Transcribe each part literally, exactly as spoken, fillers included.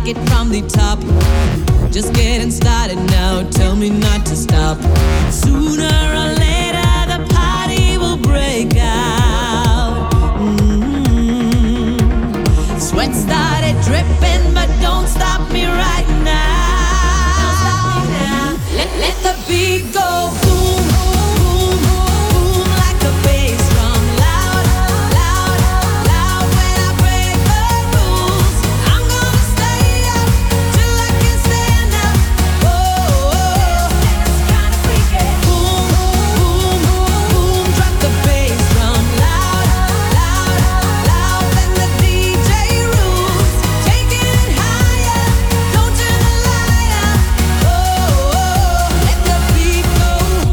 take it from the top. Just getting started now, tell me not to stop. Sooner or later the party will break out. Mm-hmm. Sweat started dripping, but don't stop me right now. Don't stop me now. Let, let the beat go. Boom, boom, boom, like a bass drum. Loud, loud, loud when I break the rules. I'm gonna stay up till I can stand up. Oh, that's kinda freaky. Boom, boom, boom, drop the bass drum. Loud, loud, loud when the D J rules. Taking it higher, don't turn the light up. Oh, let the beat go.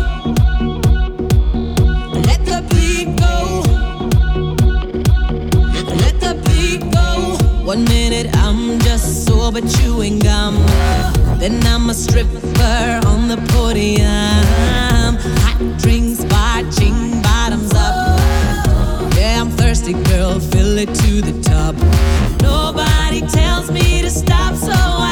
Let the beat go. Let the beat go. One minute I'm just sober chewing gum, then I'm a stripper on the podium. Hot drinks, sparching, bottoms up. Yeah, I'm thirsty, girl, fill it to the top. Nobody tells me to stop, so I